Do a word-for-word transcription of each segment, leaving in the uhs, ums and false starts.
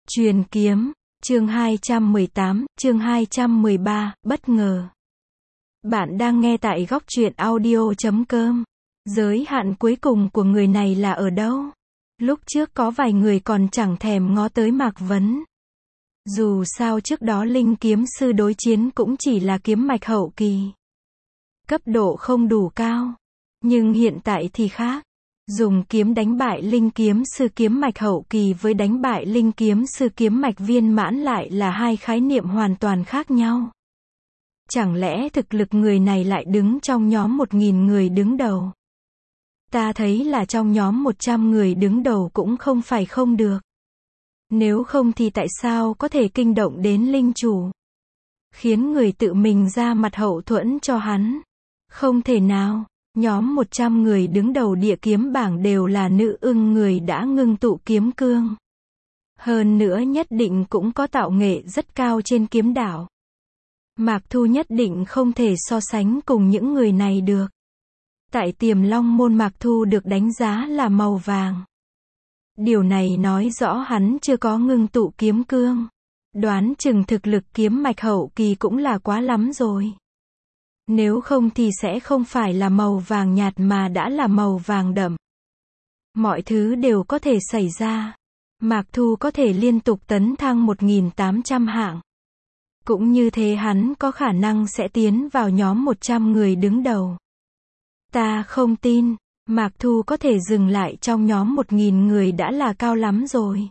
Truyền kiếm, chương hai trăm mười tám, chương hai trăm mười ba, bất ngờ. Bạn đang nghe tại góc truyện audio chấm com. Giới hạn cuối cùng của người này là ở đâu? Lúc trước có vài người còn chẳng thèm ngó tới Mạc Vấn. Dù sao trước đó linh kiếm sư đối chiến cũng chỉ là kiếm mạch hậu kỳ. Cấp độ không đủ cao. Nhưng hiện tại thì khác. Dùng kiếm đánh bại linh kiếm sư kiếm mạch hậu kỳ với đánh bại linh kiếm sư kiếm mạch viên mãn lại là hai khái niệm hoàn toàn khác nhau. Chẳng lẽ thực lực người này lại đứng trong nhóm một nghìn người đứng đầu? Ta thấy là trong nhóm một trăm người đứng đầu cũng không phải không được. Nếu không thì tại sao có thể kinh động đến linh chủ? Khiến người tự mình ra mặt hậu thuẫn cho hắn? Không thể nào. Nhóm một trăm người đứng đầu địa kiếm bảng đều là nữ ưng người đã ngưng tụ kiếm cương. Hơn nữa nhất định cũng có tạo nghệ rất cao trên kiếm đạo. Mạc Thu nhất định không thể so sánh cùng những người này được. Tại Tiềm Long môn Mạc Thu được đánh giá là màu vàng. Điều này nói rõ hắn chưa có ngưng tụ kiếm cương. Đoán chừng thực lực kiếm mạch hậu kỳ cũng là quá lắm rồi. Nếu không thì sẽ không phải là màu vàng nhạt mà đã là màu vàng đậm. Mọi thứ đều có thể xảy ra. Mạc Thu có thể liên tục tấn thăng một nghìn tám trăm hạng. Cũng như thế hắn có khả năng sẽ tiến vào nhóm một trăm người đứng đầu. Ta không tin, Mạc Thu có thể dừng lại trong nhóm một nghìn người đã là cao lắm rồi.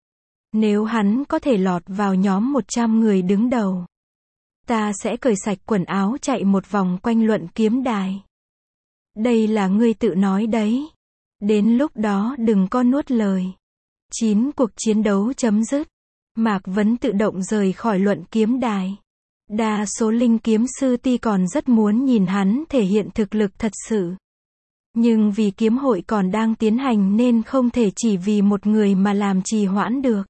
Nếu hắn có thể lọt vào nhóm một trăm người đứng đầu, ta sẽ cởi sạch quần áo chạy một vòng quanh luận kiếm đài. Đây là ngươi tự nói đấy. Đến lúc đó đừng có nuốt lời. chín cuộc chiến đấu chấm dứt. Mạc Vấn tự động rời khỏi luận kiếm đài. Đa số linh kiếm sư ti còn rất muốn nhìn hắn thể hiện thực lực thật sự. Nhưng vì kiếm hội còn đang tiến hành nên không thể chỉ vì một người mà làm trì hoãn được.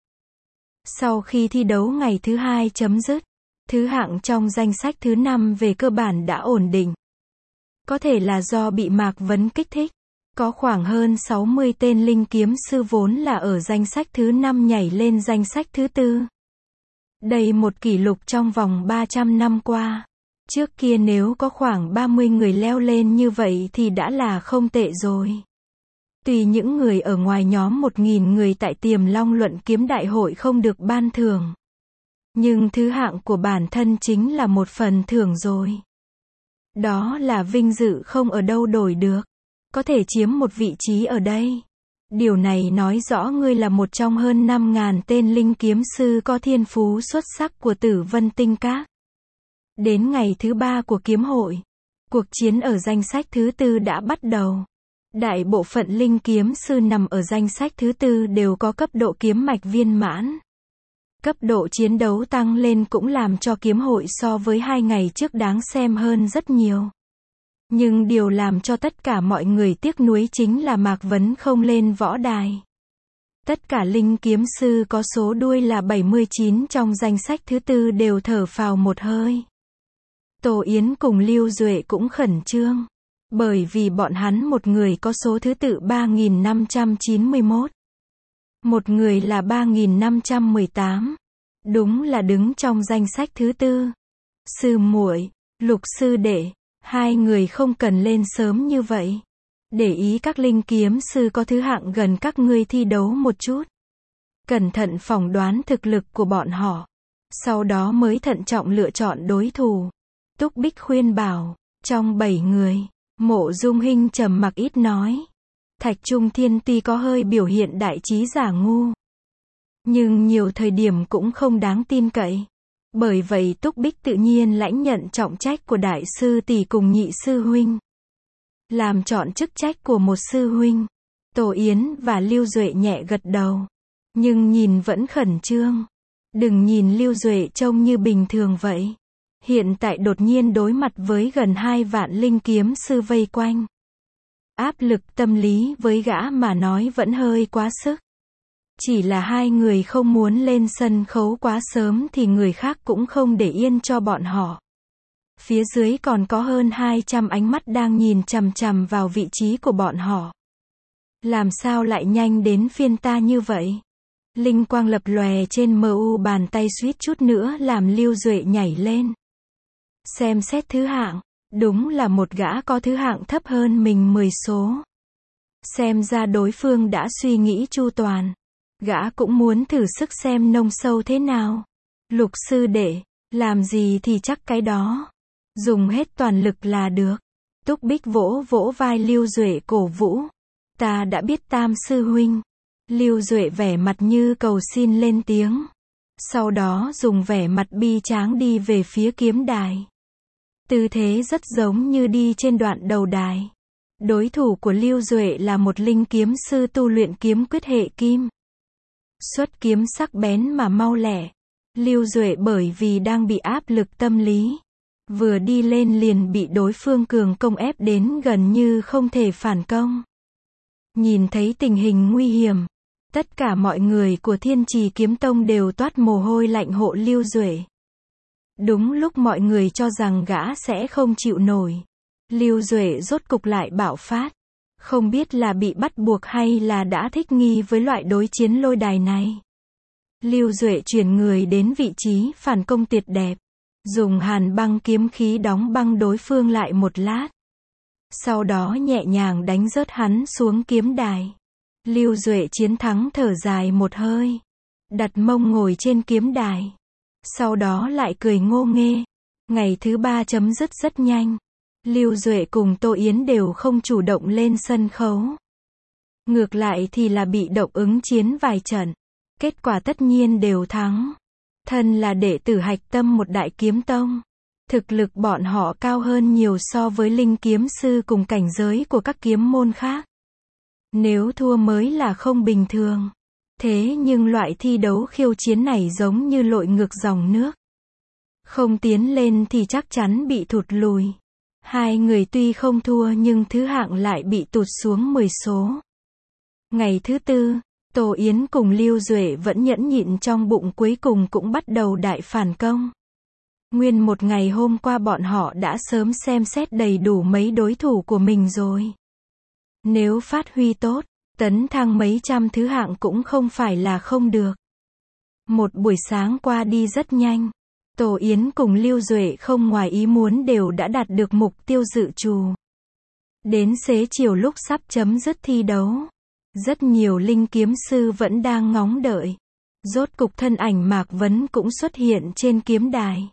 Sau khi thi đấu ngày thứ hai chấm dứt, thứ hạng trong danh sách thứ năm về cơ bản đã ổn định. Có thể là do bị Mạc Vấn kích thích. Có khoảng hơn sáu mươi tên linh kiếm sư vốn là ở danh sách thứ năm nhảy lên danh sách thứ tư. Đây một kỷ lục trong vòng ba trăm năm qua. Trước kia nếu có khoảng ba mươi người leo lên như vậy thì đã là không tệ rồi. Tuy những người ở ngoài nhóm một nghìn người tại Tiềm Long luận kiếm đại hội không được ban thưởng. Nhưng thứ hạng của bản thân chính là một phần thưởng rồi. Đó là vinh dự không ở đâu đổi được. Có thể chiếm một vị trí ở đây. Điều này nói rõ ngươi là một trong hơn năm nghìn tên linh kiếm sư có thiên phú xuất sắc của Tử Vân Tinh Các. Đến ngày thứ ba của kiếm hội, cuộc chiến ở danh sách thứ tư đã bắt đầu. Đại bộ phận linh kiếm sư nằm ở danh sách thứ tư đều có cấp độ kiếm mạch viên mãn. Cấp độ chiến đấu tăng lên cũng làm cho kiếm hội so với hai ngày trước đáng xem hơn rất nhiều. Nhưng điều làm cho tất cả mọi người tiếc nuối chính là Mạc Vấn không lên võ đài. Tất cả linh kiếm sư có số đuôi là bảy mươi chín trong danh sách thứ tư đều thở phào một hơi. Tô Yến cùng Lưu Duệ cũng khẩn trương. Bởi vì bọn hắn một người có số thứ tự ba nghìn năm trăm chín mươi mốt. Một người là ba nghìn năm trăm mười tám. Đúng là đứng trong danh sách thứ tư. Sư muội, Lục sư đệ, hai người không cần lên sớm như vậy. Để ý các linh kiếm sư có thứ hạng gần các ngươi thi đấu một chút. Cẩn thận phỏng đoán thực lực của bọn họ. Sau đó mới thận trọng lựa chọn đối thủ. Túc Bích khuyên bảo, trong bảy người, Mộ Dung Hinh trầm mặc ít nói. Thạch Trung Thiên tuy có hơi biểu hiện đại trí giả ngu, nhưng nhiều thời điểm cũng không đáng tin cậy. Bởi vậy Túc Bích tự nhiên lãnh nhận trọng trách của đại sư tỷ cùng nhị sư huynh. Làm chọn chức trách của một sư huynh. Tô Yến và Lưu Duệ nhẹ gật đầu. Nhưng nhìn vẫn khẩn trương. Đừng nhìn Lưu Duệ trông như bình thường vậy. Hiện tại đột nhiên đối mặt với gần hai vạn linh kiếm sư vây quanh. Áp lực tâm lý với gã mà nói vẫn hơi quá sức. Chỉ là hai người không muốn lên sân khấu quá sớm thì người khác cũng không để yên cho bọn họ. Phía dưới còn có hơn hai trăm ánh mắt đang nhìn chằm chằm vào vị trí của bọn họ. Làm sao lại nhanh đến phiên ta như vậy? Linh quang lập lòe trên mờ u bàn tay suýt chút nữa làm Lưu Duệ nhảy lên. Xem xét thứ hạng, đúng là một gã có thứ hạng thấp hơn mình mười số. Xem ra đối phương đã suy nghĩ chu toàn. Gã cũng muốn thử sức xem nông sâu thế nào. Lục sư đệ, làm gì thì chắc cái đó. Dùng hết toàn lực là được. Túc Bích vỗ vỗ vai Lưu Duệ cổ vũ. Ta đã biết Tam sư huynh. Lưu Duệ vẻ mặt như cầu xin lên tiếng. Sau đó dùng vẻ mặt bi tráng đi về phía kiếm đài. Tư thế rất giống như đi trên đoạn đầu đài. Đối thủ của Lưu Duệ là một linh kiếm sư tu luyện kiếm quyết hệ kim. Xuất kiếm sắc bén mà mau lẹ. Lưu Duệ bởi vì đang bị áp lực tâm lý. Vừa đi lên liền bị đối phương cường công ép đến gần như không thể phản công. Nhìn thấy tình hình nguy hiểm, tất cả mọi người của Thiên Trì Kiếm Tông đều toát mồ hôi lạnh hộ Lưu Duệ. Đúng lúc mọi người cho rằng gã sẽ không chịu nổi, Lưu Duệ rốt cục lại bạo phát. Không biết là bị bắt buộc hay là đã thích nghi với loại đối chiến lôi đài này. Lưu Duệ chuyển người đến vị trí phản công tuyệt đẹp. Dùng hàn băng kiếm khí đóng băng đối phương lại một lát. Sau đó nhẹ nhàng đánh rớt hắn xuống kiếm đài. Lưu Duệ chiến thắng thở dài một hơi. Đặt mông ngồi trên kiếm đài. Sau đó lại cười ngô nghê. Ngày thứ ba chấm dứt rất nhanh. Lưu Duệ cùng Tô Yến đều không chủ động lên sân khấu. Ngược lại thì là bị động ứng chiến vài trận. Kết quả tất nhiên đều thắng. Thân là đệ tử hạch tâm một đại kiếm tông. Thực lực bọn họ cao hơn nhiều so với linh kiếm sư cùng cảnh giới của các kiếm môn khác. Nếu thua mới là không bình thường. Thế nhưng loại thi đấu khiêu chiến này giống như lội ngược dòng nước. Không tiến lên thì chắc chắn bị thụt lùi. Hai người tuy không thua nhưng thứ hạng lại bị tụt xuống mười số. Ngày thứ tư, Tô Yến cùng Lưu Duệ vẫn nhẫn nhịn trong bụng cuối cùng cũng bắt đầu đại phản công. Nguyên một ngày hôm qua bọn họ đã sớm xem xét đầy đủ mấy đối thủ của mình rồi. Nếu phát huy tốt, tấn thăng mấy trăm thứ hạng cũng không phải là không được. Một buổi sáng qua đi rất nhanh. Tô Yến cùng Lưu Duệ không ngoài ý muốn đều đã đạt được mục tiêu dự trù. Đến xế chiều lúc sắp chấm dứt thi đấu. Rất nhiều linh kiếm sư vẫn đang ngóng đợi. Rốt cục thân ảnh Mạc Vấn cũng xuất hiện trên kiếm đài.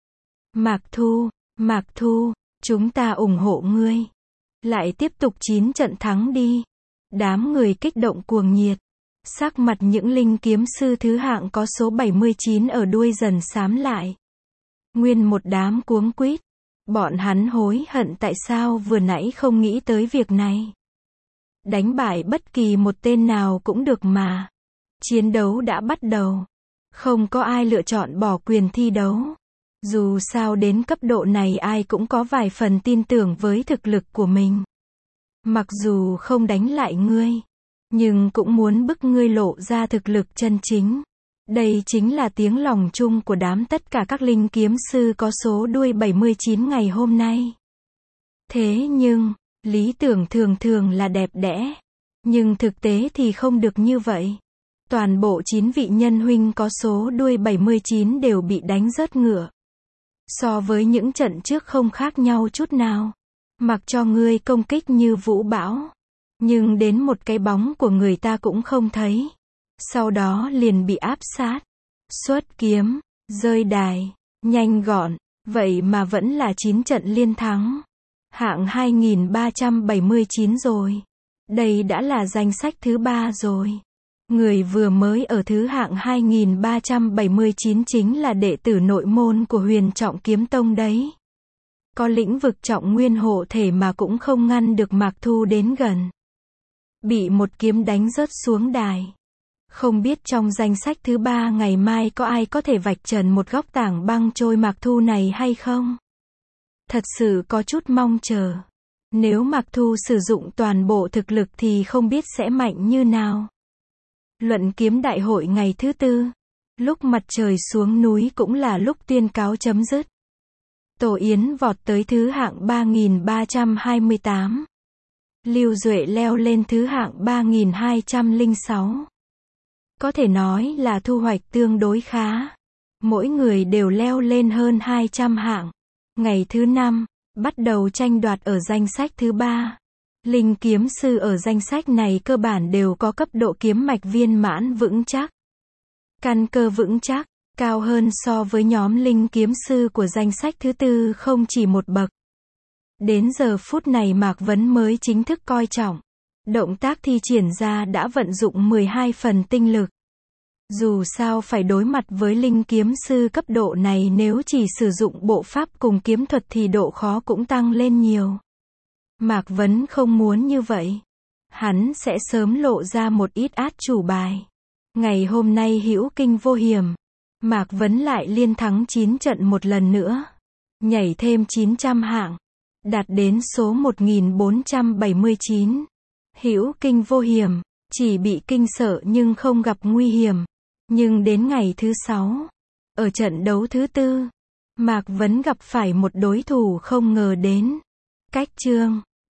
Mạc Thu, Mạc Thu, chúng ta ủng hộ ngươi. Lại tiếp tục chín trận thắng đi. Đám người kích động cuồng nhiệt. Sắc mặt những linh kiếm sư thứ hạng có số bảy mươi chín ở đuôi dần xám lại. Nguyên một đám cuống quýt. Bọn hắn hối hận tại sao vừa nãy không nghĩ tới việc này. Đánh bại bất kỳ một tên nào cũng được mà. Chiến đấu đã bắt đầu. Không có ai lựa chọn bỏ quyền thi đấu. Dù sao đến cấp độ này ai cũng có vài phần tin tưởng với thực lực của mình. Mặc dù không đánh lại ngươi, nhưng cũng muốn bức ngươi lộ ra thực lực chân chính. Đây chính là tiếng lòng chung của đám tất cả các linh kiếm sư có số đuôi bảy mươi chín ngày hôm nay. Thế nhưng, lý tưởng thường thường là đẹp đẽ. Nhưng thực tế thì không được như vậy. Toàn bộ chín vị nhân huynh có số đuôi bảy mươi chín đều bị đánh rớt ngựa. So với những trận trước không khác nhau chút nào. Mặc cho ngươi công kích như vũ bão. Nhưng đến một cái bóng của người ta cũng không thấy. Sau đó liền bị áp sát. Xuất kiếm, rơi đài, nhanh gọn. Vậy mà vẫn là chín trận liên thắng. Hạng hai nghìn ba trăm bảy mươi chín rồi. Đây đã là danh sách thứ ba rồi. Người vừa mới ở thứ hạng hai nghìn ba trăm bảy mươi chín chính là đệ tử nội môn của Huyền Trọng Kiếm Tông đấy. Có lĩnh vực trọng nguyên hộ thể mà cũng không ngăn được Mạc Thu đến gần. Bị một kiếm đánh rớt xuống đài. Không biết trong danh sách thứ ba ngày mai có ai có thể vạch trần một góc tảng băng trôi Mạc Thu này hay không? Thật sự có chút mong chờ. Nếu Mạc Thu sử dụng toàn bộ thực lực thì không biết sẽ mạnh như nào. Luận kiếm đại hội ngày thứ tư. Lúc mặt trời xuống núi cũng là lúc tuyên cáo chấm dứt. Tô Yến vọt tới thứ hạng ba nghìn ba trăm hai mươi tám. Lưu Duệ leo lên thứ hạng ba nghìn hai trăm lẻ sáu. Có thể nói là thu hoạch tương đối khá. Mỗi người đều leo lên hơn hai trăm hạng. Ngày thứ năm, bắt đầu tranh đoạt ở danh sách thứ ba. Linh kiếm sư ở danh sách này cơ bản đều có cấp độ kiếm mạch viên mãn vững chắc. Căn cơ vững chắc, cao hơn so với nhóm linh kiếm sư của danh sách thứ tư không chỉ một bậc. Đến giờ phút này Mạc Vấn mới chính thức coi trọng. Động tác thi triển ra đã vận dụng mười hai phần tinh lực. Dù sao phải đối mặt với linh kiếm sư cấp độ này, nếu chỉ sử dụng bộ pháp cùng kiếm thuật thì độ khó cũng tăng lên nhiều. Mạc Vấn không muốn như vậy. Hắn sẽ sớm lộ ra một ít át chủ bài. Ngày hôm nay hữu kinh vô hiểm. Mạc Vấn lại liên thắng chín trận một lần nữa. Nhảy thêm chín trăm hạng. Đạt đến số một nghìn bốn trăm bảy mươi chín. Hữu kinh vô hiểm. Chỉ bị kinh sợ nhưng không gặp nguy hiểm. Nhưng đến ngày thứ sáu, ở trận đấu thứ tư, Mạc Vấn gặp phải một đối thủ không ngờ đến. Cách chương